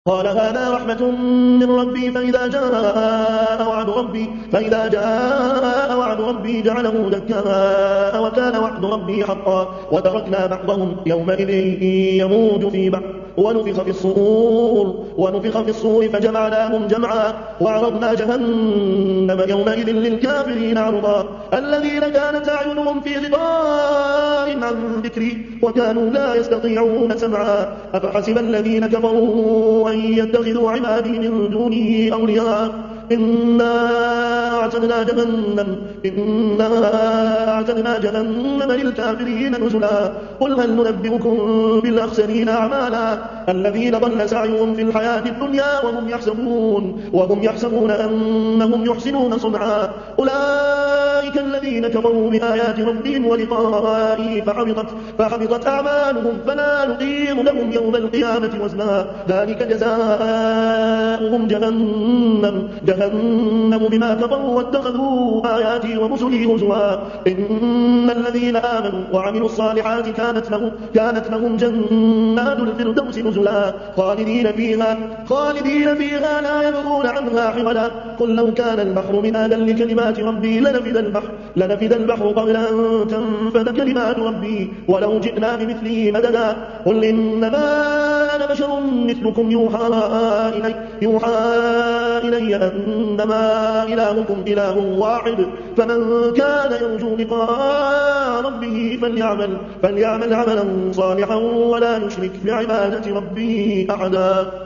قال هذا رحمة من ربي فإذا جاء وعد ربي جعله دكاء وكان وعد ربي حقا وتركنا بعضهم يومئذ يموج في بعض ونفخ في الصور فجمعناهم جمعا وعرضنا جهنم يومئذ للكافرين عرضا الذين كانت أعينهم في غطاء عن ذكري وكانوا لا يستطيعون سمعا أفحسب الذين كفروا أن يتخذوا عبادي من دونه أولياء إنا أعتدنا جهنم للكافرين نزلا قل هل ننبئكم بالأخسرين أعمالا الذين ضل سعيهم في الحياة الدنيا وهم يحسبون أنهم يحسنون صنعا أولئك الذين كفروا بآيات ربهم ولقائه فحبطت أعمالهم فلا نقيم لهم يوم القيامة وزنا ذلك جزاؤهم جهنم بما كفروا واتخذوا آياتي ورسلي هزوا إن الذين آمنوا وعملوا الصالحات كانت لهم جنات الفردوس نزلا خالدين فيها لا يبغون عنها حولا قل لو كان البحر مدادا لكلمات ربي لنفد البحر قبل أن تنفد كلمات ربي ولو جئنا بمثله مددا قل إنما أنا بشر مثلكم يوحى إلي أنما إلهكم إله واحد فمن كان يرجو لقاء ربه فليعمل عملا صالحا ولا يشرك بعبادة ربه أحدا